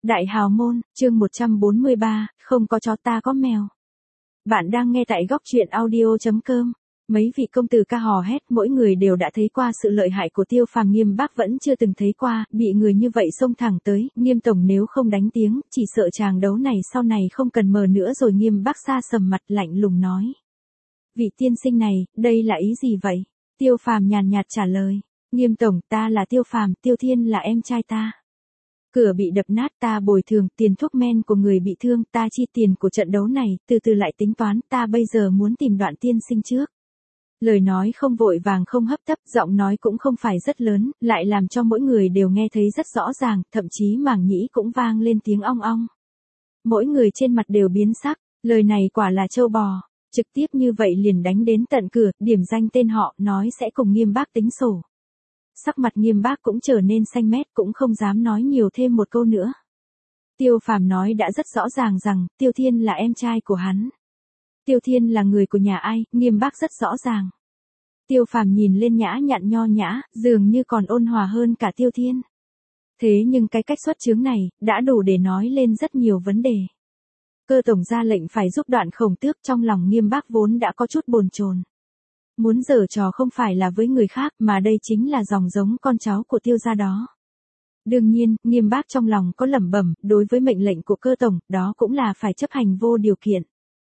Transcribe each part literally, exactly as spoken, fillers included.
Đại hào môn, chương một trăm bốn mươi ba, không có chó ta có mèo. Bạn đang nghe tại góc truyện audio chấm com. Mấy vị công tử ca hò hét, mỗi người đều đã thấy qua sự lợi hại của Tiêu Phàm, Nghiêm Bác vẫn chưa từng thấy qua, bị người như vậy xông thẳng tới, Nghiêm tổng nếu không đánh tiếng, chỉ sợ tràng đấu này sau này không cần mờ nữa rồi. Nghiêm Bác xa sầm mặt lạnh lùng nói. Vị tiên sinh này, đây là ý gì vậy? Tiêu Phàm nhàn nhạt trả lời. Nghiêm tổng, ta là Tiêu Phàm, Tiêu Thiên là em trai ta. Cửa bị đập nát ta bồi thường, tiền thuốc men của người bị thương ta chi tiền của trận đấu này, từ từ lại tính toán, ta bây giờ muốn tìm Đoạn tiên sinh trước. Lời nói không vội vàng không hấp tấp, giọng nói cũng không phải rất lớn, lại làm cho mỗi người đều nghe thấy rất rõ ràng, thậm chí màng nhĩ cũng vang lên tiếng ong ong. Mỗi người trên mặt đều biến sắc, lời này quả là trâu bò, trực tiếp như vậy liền đánh đến tận cửa, điểm danh tên họ, nói sẽ cùng Nghiêm Bác tính sổ. Sắc mặt Nghiêm Bác cũng trở nên xanh mét, cũng không dám nói nhiều thêm một câu nữa. Tiêu Phàm nói đã rất rõ ràng rằng, Tiêu Thiên là em trai của hắn. Tiêu Thiên là người của nhà ai, Nghiêm Bác rất rõ ràng. Tiêu Phàm nhìn lên nhã nhặn nho nhã, dường như còn ôn hòa hơn cả Tiêu Thiên. Thế nhưng cái cách xuất chướng này, đã đủ để nói lên rất nhiều vấn đề. Cơ tổng ra lệnh phải giúp Đoạn Khổng Tước, trong lòng Nghiêm Bác vốn đã có chút bồn chồn. Muốn giở trò không phải là với người khác mà đây chính là dòng giống con cháu của Tiêu gia đó. Đương nhiên, Nghiêm Bác trong lòng có lẩm bẩm, đối với mệnh lệnh của cơ tổng, đó cũng là phải chấp hành vô điều kiện.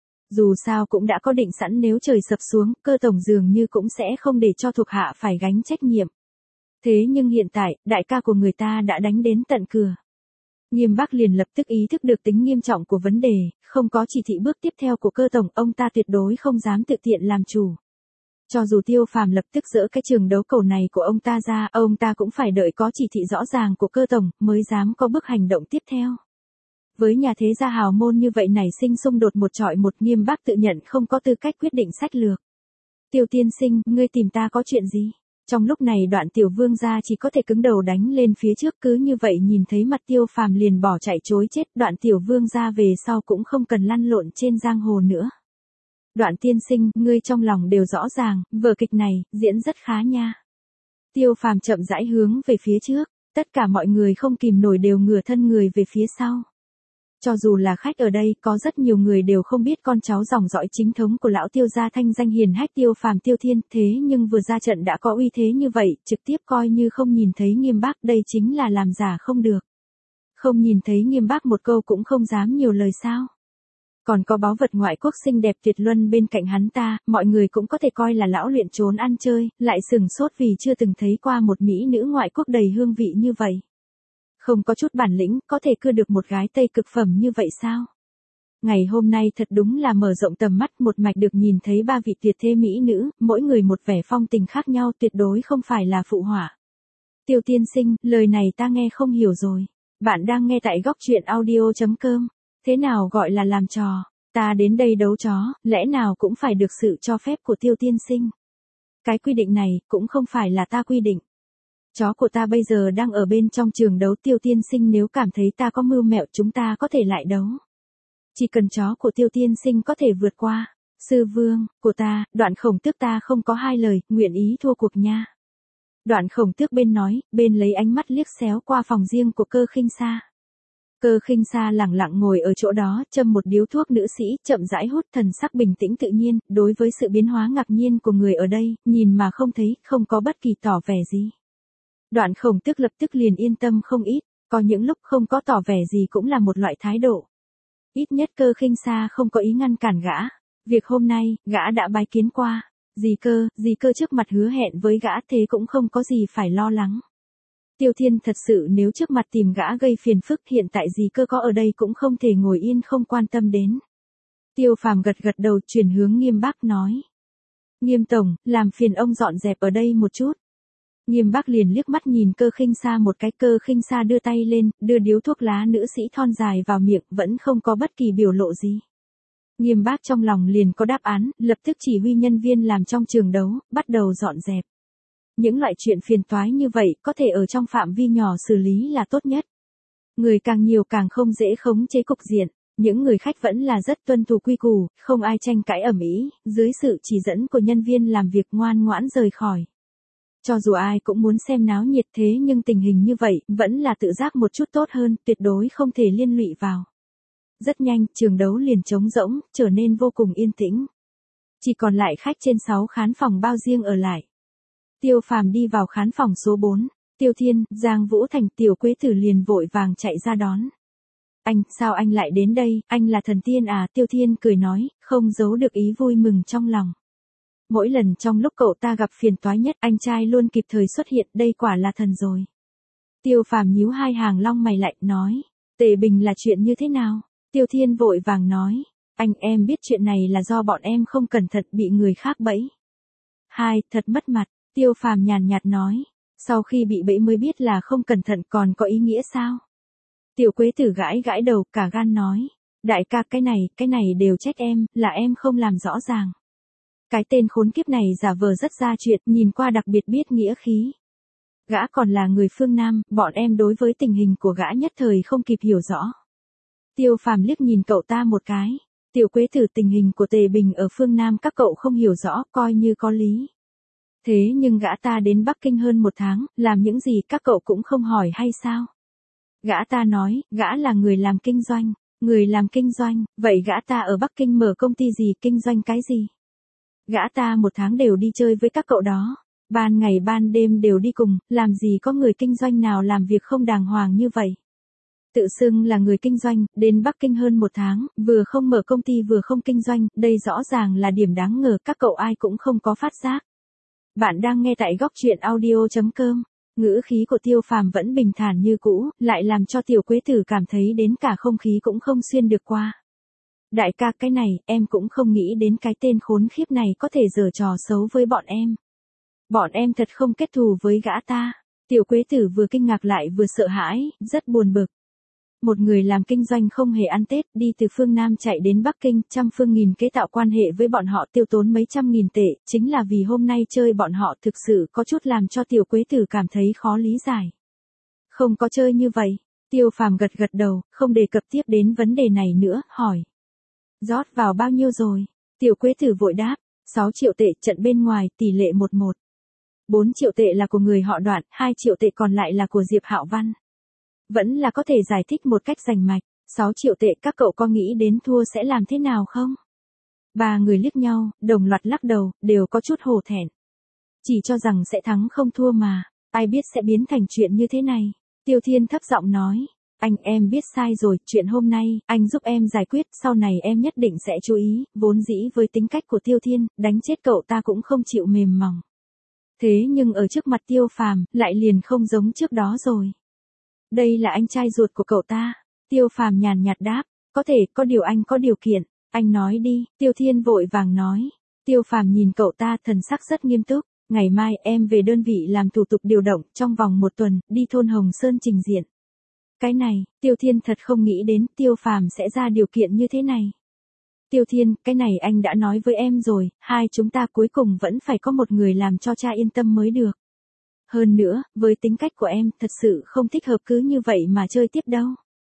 Dù sao cũng đã có định sẵn, nếu trời sập xuống, cơ tổng dường như cũng sẽ không để cho thuộc hạ phải gánh trách nhiệm. Thế nhưng hiện tại, đại ca của người ta đã đánh đến tận cửa. Nghiêm Bác liền lập tức ý thức được tính nghiêm trọng của vấn đề, không có chỉ thị bước tiếp theo của cơ tổng, ông ta tuyệt đối không dám tự tiện làm chủ. Cho dù Tiêu Phàm lập tức dỡ cái trường đấu cầu này của ông ta ra, ông ta cũng phải đợi có chỉ thị rõ ràng của cơ tổng, mới dám có bước hành động tiếp theo. Với nhà thế gia hào môn như vậy nảy sinh xung đột một trọi một, Nghiêm Bác tự nhận không có tư cách quyết định sách lược. Tiêu tiên sinh, ngươi tìm ta có chuyện gì? Trong lúc này Đoạn tiểu vương gia chỉ có thể cứng đầu đánh lên phía trước, cứ như vậy nhìn thấy mặt Tiêu Phàm liền bỏ chạy chối chết. Đoạn tiểu vương gia về sau cũng không cần lăn lộn trên giang hồ nữa. Đoạn tiên sinh, ngươi trong lòng đều rõ ràng, vở kịch này, diễn rất khá nha. Tiêu Phàm chậm rãi hướng về phía trước, tất cả mọi người không kìm nổi đều ngửa thân người về phía sau. Cho dù là khách ở đây, có rất nhiều người đều không biết con cháu dòng dõi chính thống của lão Tiêu gia thanh danh hiền hách Tiêu Phàm Tiêu Thiên, thế nhưng vừa ra trận đã có uy thế như vậy, trực tiếp coi như không nhìn thấy Nghiêm Bác, đây chính là làm giả không được. Không nhìn thấy Nghiêm Bác một câu cũng không dám nhiều lời sao? Còn có báu vật ngoại quốc xinh đẹp tuyệt luân bên cạnh hắn ta, mọi người cũng có thể coi là lão luyện trốn ăn chơi, lại sừng sốt vì chưa từng thấy qua một mỹ nữ ngoại quốc đầy hương vị như vậy. Không có chút bản lĩnh, có thể cưa được một gái Tây cực phẩm như vậy sao? Ngày hôm nay thật đúng là mở rộng tầm mắt, một mạch được nhìn thấy ba vị tuyệt thế mỹ nữ, mỗi người một vẻ phong tình khác nhau, tuyệt đối không phải là phụ họa. Tiêu tiên sinh, lời này ta nghe không hiểu rồi. Bạn đang nghe tại góc truyện audio chấm com. Thế nào gọi là làm trò? Ta đến đây đấu chó, lẽ nào cũng phải được sự cho phép của Tiêu tiên sinh? Cái quy định này, cũng không phải là ta quy định. Chó của ta bây giờ đang ở bên trong trường đấu, Tiêu tiên sinh nếu cảm thấy ta có mưu mẹo, chúng ta có thể lại đấu. Chỉ cần chó của Tiêu tiên sinh có thể vượt qua sư vương của ta, Đoạn Khổng Tước, ta không có hai lời, nguyện ý thua cuộc nha. Đoạn Khổng Tước bên nói, bên lấy ánh mắt liếc xéo qua phòng riêng của Cơ Khinh Sa. Cơ Khinh Sa lẳng lặng ngồi ở chỗ đó, châm một điếu thuốc nữ sĩ, chậm rãi hút, thần sắc bình tĩnh tự nhiên, đối với sự biến hóa ngạc nhiên của người ở đây, nhìn mà không thấy, không có bất kỳ tỏ vẻ gì. Đoạn Khổng Tước lập tức liền yên tâm không ít, có những lúc không có tỏ vẻ gì cũng là một loại thái độ. Ít nhất Cơ Khinh Sa không có ý ngăn cản gã. Việc hôm nay, gã đã bái kiến qua. Dì Cơ, dì Cơ trước mặt hứa hẹn với gã, thế cũng không có gì phải lo lắng. Tiêu Thiên thật sự nếu trước mặt tìm gã gây phiền phức, hiện tại dì Cơ có ở đây cũng không thể ngồi yên không quan tâm đến. Tiêu Phàm gật gật đầu, chuyển hướng Nghiêm Bác nói. Nghiêm tổng, làm phiền ông dọn dẹp ở đây một chút. Nghiêm Bác liền liếc mắt nhìn Cơ Khinh Sa một cái, Cơ Khinh Sa đưa tay lên, đưa điếu thuốc lá nữ sĩ thon dài vào miệng, vẫn không có bất kỳ biểu lộ gì. Nghiêm Bác trong lòng liền có đáp án, lập tức chỉ huy nhân viên làm trong trường đấu, bắt đầu dọn dẹp. Những loại chuyện phiền toái như vậy, có thể ở trong phạm vi nhỏ xử lý là tốt nhất. Người càng nhiều càng không dễ khống chế cục diện, những người khách vẫn là rất tuân thủ quy củ, không ai tranh cãi ầm ĩ, dưới sự chỉ dẫn của nhân viên làm việc ngoan ngoãn rời khỏi. Cho dù ai cũng muốn xem náo nhiệt thế nhưng tình hình như vậy vẫn là tự giác một chút tốt hơn, tuyệt đối không thể liên lụy vào. Rất nhanh, trường đấu liền trống rỗng, trở nên vô cùng yên tĩnh. Chỉ còn lại khách trên sáu khán phòng bao riêng ở lại. Tiêu Phàm đi vào khán phòng số bốn, Tiêu Thiên, Giang Vũ Thành, Tiểu Quế Tử liền vội vàng chạy ra đón. Anh, sao anh lại đến đây, anh là thần tiên à, Tiêu Thiên cười nói, không giấu được ý vui mừng trong lòng. Mỗi lần trong lúc cậu ta gặp phiền toái nhất, anh trai luôn kịp thời xuất hiện, đây quả là thần rồi. Tiêu Phàm nhíu hai hàng lông mày lại, nói, Tề Bình là chuyện như thế nào? Tiêu Thiên vội vàng nói, anh em biết chuyện này là do bọn em không cẩn thận bị người khác bẫy. Hai, thật mất mặt, Tiêu Phàm nhàn nhạt nói, sau khi bị bẫy mới biết là không cẩn thận còn có ý nghĩa sao? Tiểu Quế Tử gãi gãi đầu, cả gan nói, đại ca cái này, cái này đều trách em, là em không làm rõ ràng. Cái tên khốn kiếp này giả vờ rất ra chuyện, nhìn qua đặc biệt biết nghĩa khí. Gã còn là người phương Nam, bọn em đối với tình hình của gã nhất thời không kịp hiểu rõ. Tiêu Phàm liếc nhìn cậu ta một cái. Tiểu Quế Tử, tình hình của Tề Bình ở phương Nam các cậu không hiểu rõ, coi như có lý. Thế nhưng gã ta đến Bắc Kinh hơn một tháng, làm những gì các cậu cũng không hỏi hay sao? Gã ta nói, gã là người làm kinh doanh. Người làm kinh doanh, vậy gã ta ở Bắc Kinh mở công ty gì, kinh doanh cái gì? Gã ta một tháng đều đi chơi với các cậu đó. Ban ngày ban đêm đều đi cùng, làm gì có người kinh doanh nào làm việc không đàng hoàng như vậy. Tự xưng là người kinh doanh, đến Bắc Kinh hơn một tháng, vừa không mở công ty vừa không kinh doanh, đây rõ ràng là điểm đáng ngờ, các cậu ai cũng không có phát giác. Bạn đang nghe tại góc truyện audio chấm com. Ngữ khí của Tiêu Phàm vẫn bình thản như cũ, lại làm cho Tiểu Quế Tử cảm thấy đến cả không khí cũng không xuyên được qua. Đại ca, cái này, em cũng không nghĩ đến cái tên khốn khiếp này có thể giở trò xấu với bọn em. Bọn em thật không kết thù với gã ta. Tiểu Quế Tử vừa kinh ngạc lại vừa sợ hãi, rất buồn bực. Một người làm kinh doanh không hề ăn Tết, đi từ phương Nam chạy đến Bắc Kinh, trăm phương nghìn kế tạo quan hệ với bọn họ, tiêu tốn mấy trăm nghìn tệ, chính là vì hôm nay chơi bọn họ, thực sự có chút làm cho Tiểu Quế Tử cảm thấy khó lý giải. Không có chơi như vậy. Tiêu Phàm gật gật đầu, không đề cập tiếp đến vấn đề này nữa, hỏi. Rót vào bao nhiêu rồi? Tiểu Quế Tử vội đáp, sáu triệu tệ, trận bên ngoài, tỷ lệ một một. bốn triệu tệ là của người họ Đoạn, hai triệu tệ còn lại là của Diệp Hạo Văn. Vẫn là có thể giải thích một cách rành mạch. sáu triệu tệ, các cậu có nghĩ đến thua sẽ làm thế nào không? Ba người liếc nhau, đồng loạt lắc đầu, đều có chút hổ thẹn. Chỉ cho rằng sẽ thắng không thua mà, ai biết sẽ biến thành chuyện như thế này. Tiêu Thiên thấp giọng nói, anh em biết sai rồi, chuyện hôm nay, anh giúp em giải quyết, sau này em nhất định sẽ chú ý, vốn dĩ với tính cách của Tiêu Thiên, đánh chết cậu ta cũng không chịu mềm mỏng. Thế nhưng ở trước mặt Tiêu Phàm, lại liền không giống trước đó rồi. Đây là anh trai ruột của cậu ta. Tiêu Phàm nhàn nhạt đáp, có thể, có điều anh có điều kiện. Anh nói đi, Tiêu Thiên vội vàng nói. Tiêu Phàm nhìn cậu ta, thần sắc rất nghiêm túc. Ngày mai em về đơn vị làm thủ tục điều động, trong vòng một tuần, đi thôn Hồng Sơn trình diện. Cái này, Tiêu Thiên thật không nghĩ đến Tiêu Phàm sẽ ra điều kiện như thế này. Tiêu Thiên, cái này anh đã nói với em rồi, hai chúng ta cuối cùng vẫn phải có một người làm cho cha yên tâm mới được. Hơn nữa, với tính cách của em, thật sự không thích hợp cứ như vậy mà chơi tiếp đâu.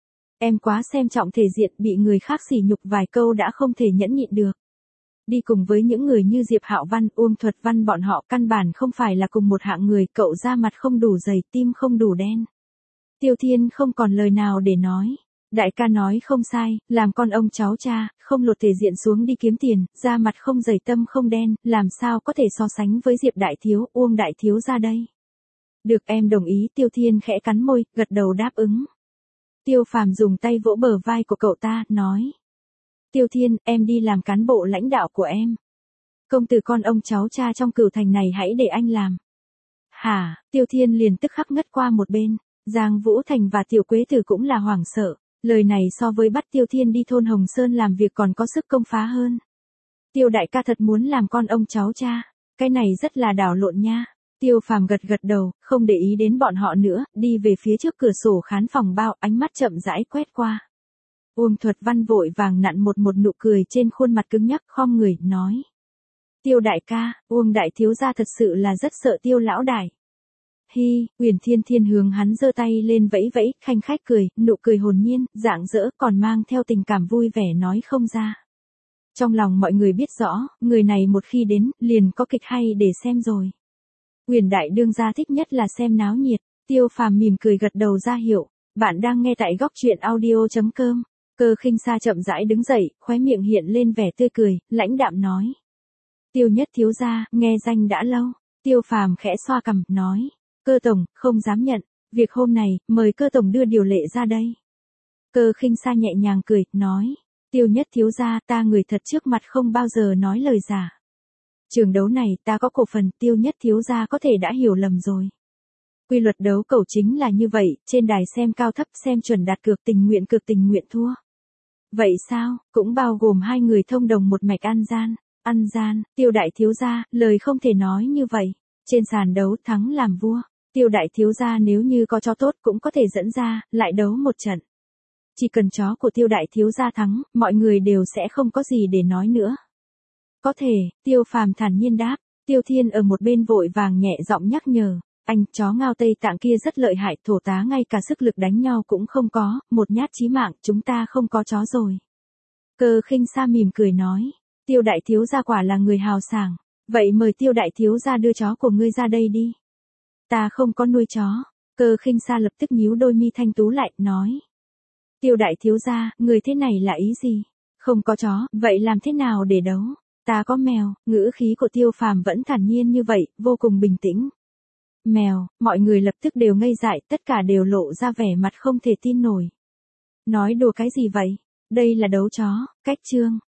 Em quá xem trọng thể diện, bị người khác sỉ nhục vài câu đã không thể nhẫn nhịn được. Đi cùng với những người như Diệp Hạo Văn, Uông Thuật Văn, bọn họ căn bản không phải là cùng một hạng người, cậu da mặt không đủ dày, tim không đủ đen. Tiêu Thiên không còn lời nào để nói. Đại ca nói không sai, làm con ông cháu cha, không lột thể diện xuống đi kiếm tiền, da mặt không dày tâm không đen, làm sao có thể so sánh với Diệp Đại Thiếu, Uông Đại Thiếu ra đây. Được, em đồng ý. Tiêu Thiên khẽ cắn môi, gật đầu đáp ứng. Tiêu Phàm dùng tay vỗ bờ vai của cậu ta, nói. Tiêu Thiên, em đi làm cán bộ lãnh đạo của em. Công tử con ông cháu cha trong Cửu Thành này hãy để anh làm. Hả? Tiêu Thiên liền tức khắc ngất qua một bên. Giang Vũ Thành và Tiểu Quế Tử cũng là hoảng sợ. Lời này so với bắt Tiêu Thiên đi thôn Hồng Sơn làm việc còn có sức công phá hơn. Tiêu đại ca thật muốn làm con ông cháu cha. Cái này rất là đảo lộn nha. Tiêu Phàm gật gật đầu, không để ý đến bọn họ nữa, đi về phía trước cửa sổ khán phòng bao, ánh mắt chậm rãi quét qua. Uông Thuật Văn vội vàng nặn một một nụ cười trên khuôn mặt cứng nhắc, khom người, nói. Tiêu đại ca, Uông đại thiếu gia thật sự là rất sợ Tiêu lão đại. Hi, Uyển Thiên Thiên hướng hắn giơ tay lên vẫy vẫy, khanh khách cười, nụ cười hồn nhiên, rạng rỡ, còn mang theo tình cảm vui vẻ nói không ra. Trong lòng mọi người biết rõ, người này một khi đến, liền có kịch hay để xem rồi. Huyền đại đương gia thích nhất là xem náo nhiệt, Tiêu Phàm mỉm cười gật đầu ra hiệu, bạn đang nghe tại góc truyện audio.com. Cơ Khinh Sa chậm rãi đứng dậy, khóe miệng hiện lên vẻ tươi cười, lãnh đạm nói. Tiêu Nhất thiếu gia, nghe danh đã lâu. Tiêu Phàm khẽ xoa cằm, nói. Cơ tổng, không dám nhận, việc hôm này, mời cơ tổng đưa điều lệ ra đây. Cơ Khinh Sa nhẹ nhàng cười, nói. Tiêu Nhất thiếu gia, ta người thật trước mặt không bao giờ nói lời giả. Trường đấu này ta có cổ phần, Tiêu Nhất thiếu gia có thể đã hiểu lầm rồi. Quy luật đấu cầu chính là như vậy, trên đài xem cao thấp xem chuẩn đặt cược tình nguyện cược tình nguyện thua. Vậy sao, cũng bao gồm hai người thông đồng một mạch ăn gian. Ăn gian, Tiêu đại thiếu gia, lời không thể nói như vậy. Trên sàn đấu thắng làm vua, Tiêu đại thiếu gia nếu như có chó tốt cũng có thể dẫn ra, lại đấu một trận. Chỉ cần chó của Tiêu đại thiếu gia thắng, mọi người đều sẽ không có gì để nói nữa. Có thể, Tiêu Phàm thản nhiên đáp, Tiêu Thiên ở một bên vội vàng nhẹ giọng nhắc nhở, anh, chó Ngao Tây Tạng kia rất lợi hại, thổ tá ngay cả sức lực đánh nhau cũng không có, một nhát chí mạng, chúng ta không có chó rồi. Cơ Khinh Sa mỉm cười nói, Tiêu đại thiếu gia quả là người hào sảng, vậy mời Tiêu đại thiếu gia đưa chó của ngươi ra đây đi. Ta không có nuôi chó. Cơ Khinh Sa lập tức nhíu đôi mi thanh tú lại, nói. Tiêu đại thiếu gia, người thế này là ý gì? Không có chó, vậy làm thế nào để đấu? Ta có mèo. Ngữ khí của Tiêu Phàm vẫn thản nhiên như vậy, vô cùng bình tĩnh. Mèo, mọi người lập tức đều ngây dại, tất cả đều lộ ra vẻ mặt không thể tin nổi. Nói đùa cái gì vậy? Đây là đấu chó, cách chương.